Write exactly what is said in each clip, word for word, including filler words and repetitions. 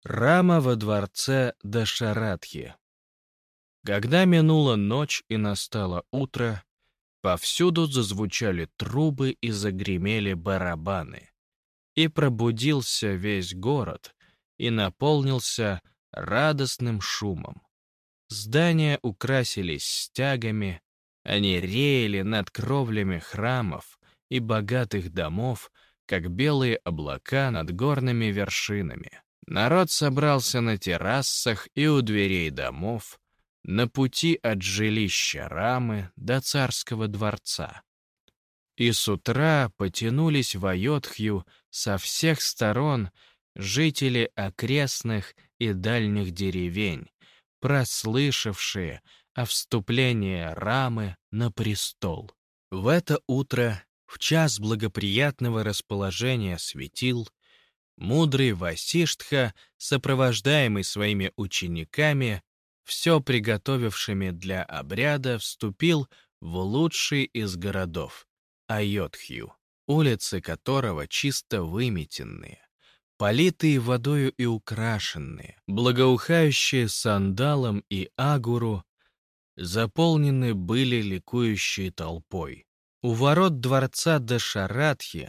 Рама во дворце Дашаратхи. Когда минула ночь и настало утро, повсюду зазвучали трубы и загремели барабаны. И пробудился весь город и наполнился радостным шумом. Здания украсились стягами, они реяли над кровлями храмов и богатых домов, как белые облака над горными вершинами. Народ собрался на террасах и у дверей домов, на пути от жилища Рамы до царского дворца. И с утра потянулись в Айодхью со всех сторон жители окрестных и дальних деревень, прослышавшие о вступлении Рамы на престол. В это утро, в час благоприятного расположения светил, мудрый Васиштха, сопровождаемый своими учениками, все приготовившими для обряда, вступил в лучший из городов — Айодхью, улицы которого чисто выметенные, политые водою и украшенные, благоухающие сандалом и агуру, заполнены были ликующей толпой. У ворот дворца Дашаратхи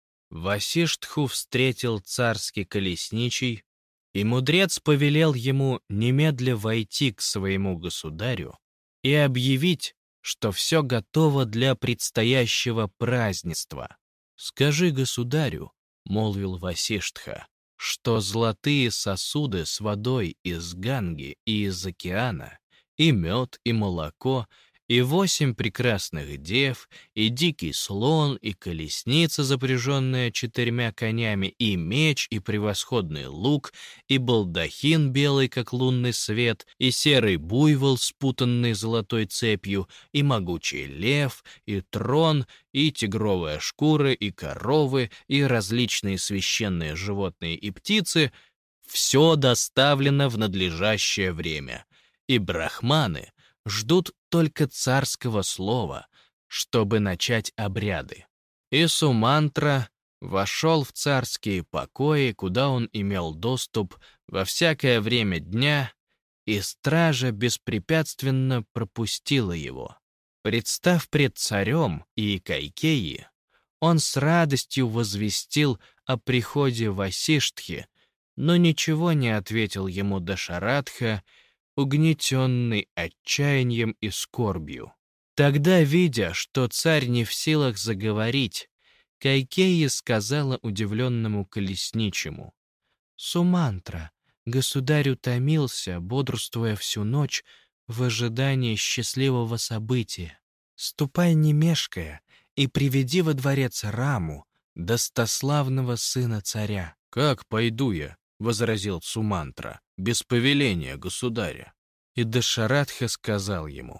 Васиштху встретил царский колесничий, и мудрец повелел ему немедля войти к своему государю и объявить, что все готово для предстоящего празднества. «Скажи государю», — молвил Васиштха, «что золотые сосуды с водой из Ганги и из океана, и мед, и молоко, и восемь прекрасных дев, и дикий слон, и колесница, запряженная четырьмя конями, и меч, и превосходный лук, и балдахин белый, как лунный свет, и серый буйвол, спутанный золотой цепью, и могучий лев, и трон, и тигровая шкура, и коровы, и различные священные животные и птицы — все доставлено в надлежащее время, и брахманы ждут только царского слова, чтобы начать обряды. И Сумантра вошел в царские покои, куда он имел доступ во всякое время дня, и стража беспрепятственно пропустила его. Представ пред царем и Кайкеи, он с радостью возвестил о приходе Васиштхи, но ничего не ответил ему Дашаратха, угнетенный отчаянием и скорбью. Тогда, видя, что царь не в силах заговорить, Кайкеи сказала удивленному колесничему: «Сумантра, государь утомился, бодрствуя всю ночь в ожидании счастливого события. Ступай не мешкая и приведи во дворец Раму, достославного сына царя». «Как пойду я?» — возразил Сумантра, — «без повеления государя». И Дашаратха сказал ему: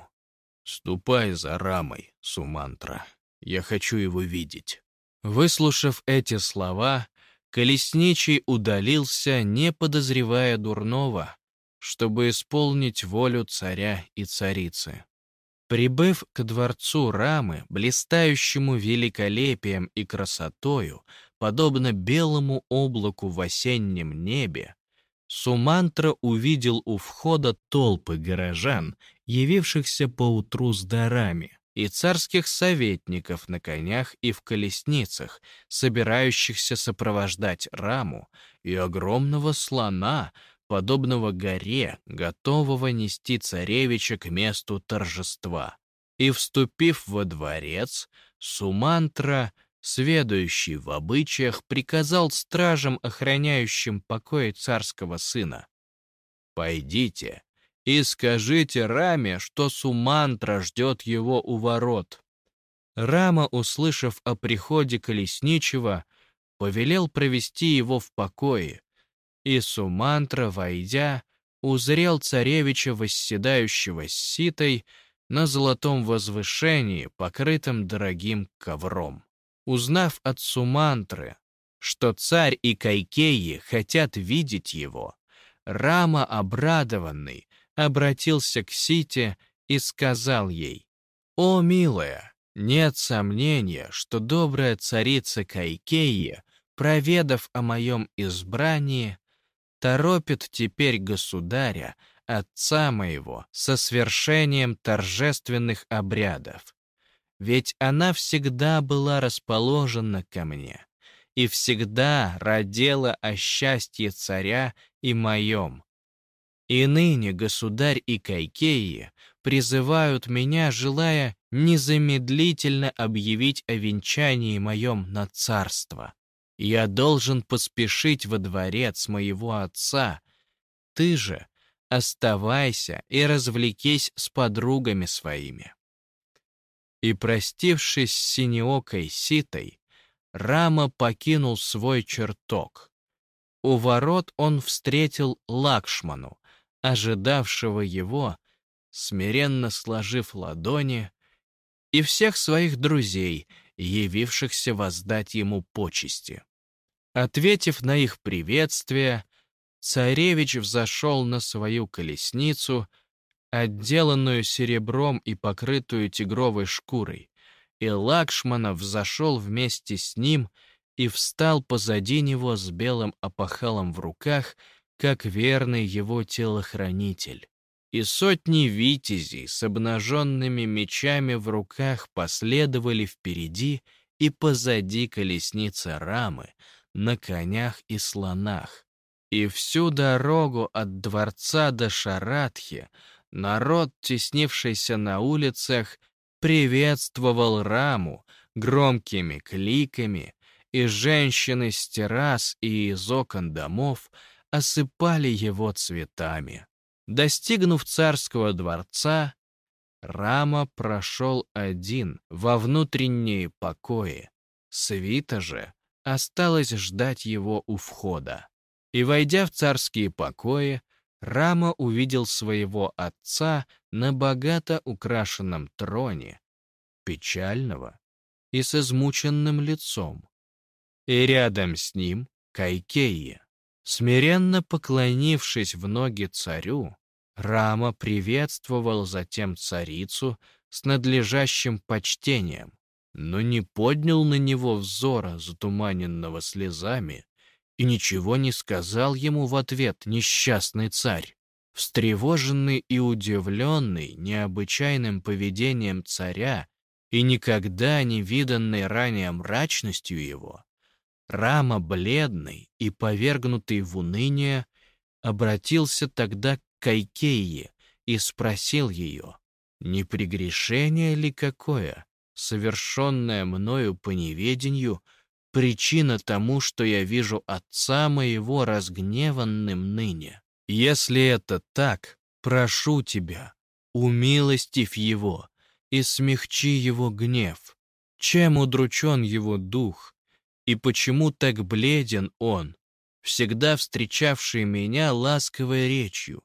«Ступай за Рамой, Сумантра, я хочу его видеть». Выслушав эти слова, колесничий удалился, не подозревая дурного, чтобы исполнить волю царя и царицы. Прибыв к дворцу Рамы, блистающему великолепием и красотою, подобно белому облаку в осеннем небе, Сумантра увидел у входа толпы горожан, явившихся поутру с дарами, и царских советников на конях и в колесницах, собирающихся сопровождать Раму, и огромного слона, подобного горе, готового нести царевича к месту торжества. И, вступив во дворец, Сумантра, сведущий в обычаях, приказал стражам, охраняющим покой царского сына: «Пойдите и скажите Раме, что Сумантра ждет его у ворот». Рама, услышав о приходе колесничего, повелел провести его в покое, и Сумантра, войдя, узрел царевича, восседающего с ситой на золотом возвышении, покрытом дорогим ковром. Узнав от Сумантры, что царь и Кайкеи хотят видеть его, Рама, обрадованный, обратился к сите и сказал ей: «О, милая, нет сомнения, что добрая царица Кайкеи, проведав о моем избрании, торопит теперь государя, отца моего, со свершением торжественных обрядов. Ведь она всегда была расположена ко мне и всегда радела о счастье царя и моем. И ныне государь и Кайкеи призывают меня, желая незамедлительно объявить о венчании моем на царство. Я должен поспешить во дворец моего отца. Ты же оставайся и развлекись с подругами своими». И, простившись с синеокой Ситой, Рама покинул свой чертог. У ворот он встретил Лакшману, ожидавшего его, смиренно сложив ладони, и всех своих друзей, явившихся воздать ему почести. Ответив на их приветствие, царевич взошел на свою колесницу, отделанную серебром и покрытую тигровой шкурой, и Лакшмана взошел вместе с ним и встал позади него с белым опахалом в руках, как верный его телохранитель. И сотни витязей с обнаженными мечами в руках последовали впереди и позади колесницы Рамы на конях и слонах. И всю дорогу от дворца до Шарадхи народ, теснившийся на улицах, приветствовал Раму громкими кликами, и женщины с террас и из окон домов осыпали его цветами. Достигнув царского дворца, Рама прошел один во внутренние покои. Свита же осталась ждать его у входа. И, войдя в царские покои, Рама увидел своего отца на богато украшенном троне, печального и с измученным лицом. И рядом с ним Кайкеи. Смиренно поклонившись в ноги царю, Рама приветствовал затем царицу с надлежащим почтением, но не поднял на него взора, затуманенного слезами, и ничего не сказал ему в ответ несчастный царь. Встревоженный и удивленный необычайным поведением царя и никогда не виданной ранее мрачностью его, Рама, бледный и повергнутый в уныние, обратился тогда к Кайкеи и спросил ее, не прегрешение ли какое, совершенное мною по неведению, причина тому, что я вижу отца моего разгневанным ныне? Если это так, прошу тебя, умилостивь его и смягчи его гнев. Чем удручен его дух, и почему так бледен он, всегда встречавший меня ласковой речью?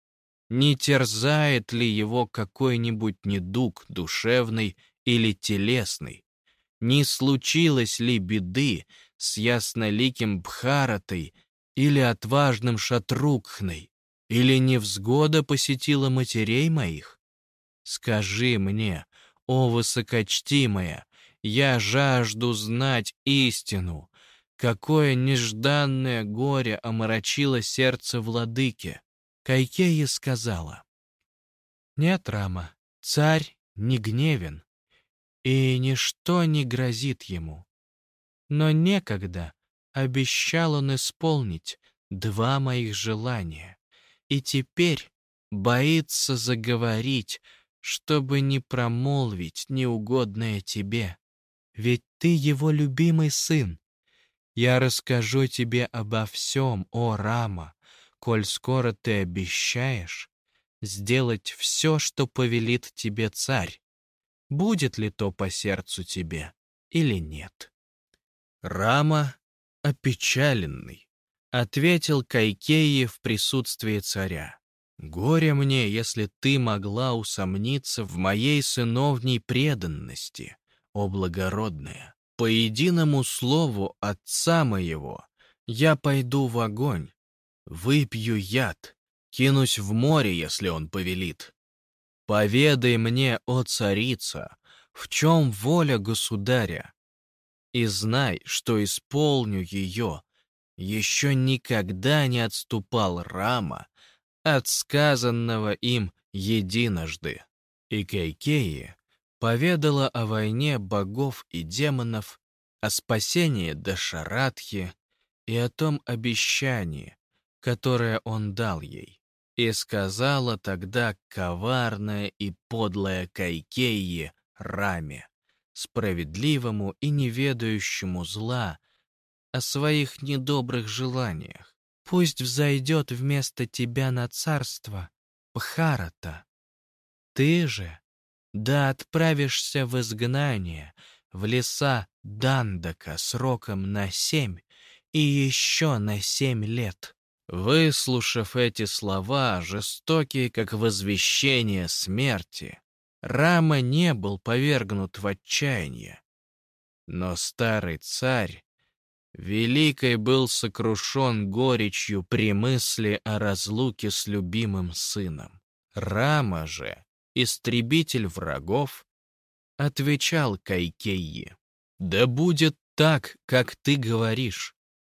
Не терзает ли его какой-нибудь недуг душевный или телесный? Не случилось ли беды с ясноликим Бхаратой или отважным Шатрукхной? Или невзгода посетила матерей моих? Скажи мне, о высокочтимая, я жажду знать истину. Какое нежданное горе омрачило сердце владыки. Кайкеи сказала: «Нет, Рама, царь не гневен, и ничто не грозит ему. Но некогда обещал он исполнить два моих желания, и теперь боится заговорить, чтобы не промолвить неугодное тебе. Ведь ты его любимый сын. Я расскажу тебе обо всем, о Рама, коль скоро ты обещаешь сделать все, что повелит тебе царь. Будет ли то по сердцу тебе или нет?» Рама, опечаленный, ответил Кайкеи в присутствии царя: «Горе мне, если ты могла усомниться в моей сыновней преданности, о благородная. По единому слову отца моего я пойду в огонь, выпью яд, кинусь в море, если он повелит. Поведай мне, о царица, в чем воля государя, и знай, что исполню ее, Еще никогда не отступал Рама от сказанного им единожды. И Кейкеи поведала о войне богов и демонов, о спасении Дашаратхи и о том обещании, которое он дал ей. И сказала тогда коварная и подлая Кайкеи Раме, справедливому и неведающему зла, о своих недобрых желаниях. Пусть взойдет вместо тебя на царство Бхарата. Ты же да отправишься в изгнание, в леса Дандака сроком на семь и еще на семь лет. Выслушав эти слова, жестокие, как возвещение смерти, Рама не был повергнут в отчаяние. Но старый царь великой был сокрушен горечью при мысли о разлуке с любимым сыном. Рама же, истребитель врагов, отвечал Кайкеи: «Да будет так, как ты говоришь.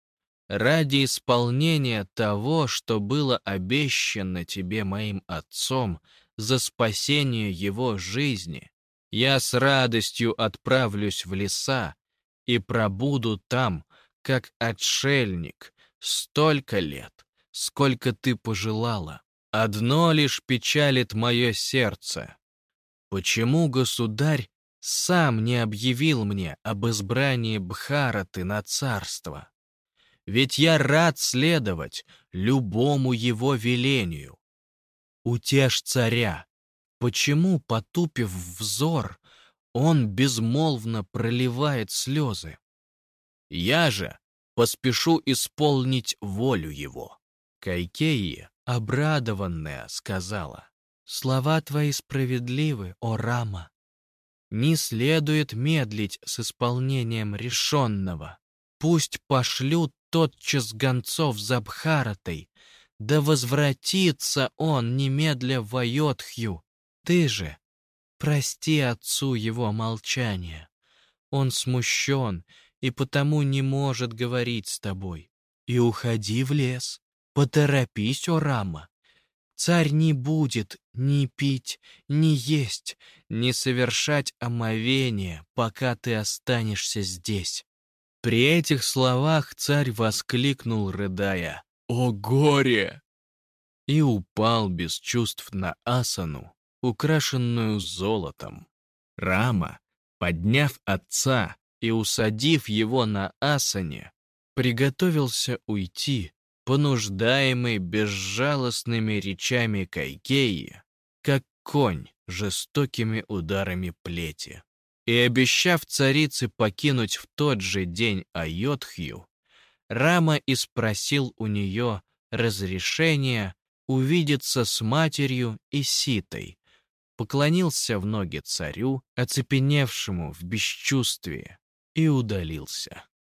Ради исполнения того, что было обещано тебе моим отцом за спасение его жизни, я с радостью отправлюсь в леса и пробуду там, как отшельник, столько лет, сколько ты пожелала. Одно лишь печалит мое сердце. Почему государь сам не объявил мне об избрании Бхараты на царство? Ведь я рад следовать любому его велению. Утешь царя, почему, потупив взор, он безмолвно проливает слезы? Я же поспешу исполнить волю его». Кайкеи, обрадованная, сказала: «Слова твои справедливы, о Рама. Не следует медлить с исполнением решенного. Пусть пошлют тотчас гонцов за Бхаратой, да возвратится он немедля в Айодхью. Ты же прости отцу его молчание. Он смущен и потому не может говорить с тобой. И уходи в лес, поторопись, о Рама. Царь не будет ни пить, ни есть, ни совершать омовение, пока ты останешься здесь». При этих словах царь воскликнул, рыдая: «О горе!» и упал без чувств на асану, украшенную золотом. Рама, подняв отца и усадив его на асане, приготовился уйти, понуждаемый безжалостными речами Кайкеи, как конь жестокими ударами плети. И, обещав царице покинуть в тот же день Айодхью, Рама и спросил у нее разрешения увидеться с матерью и Ситой, поклонился в ноги царю, оцепеневшему в бесчувствии, и удалился.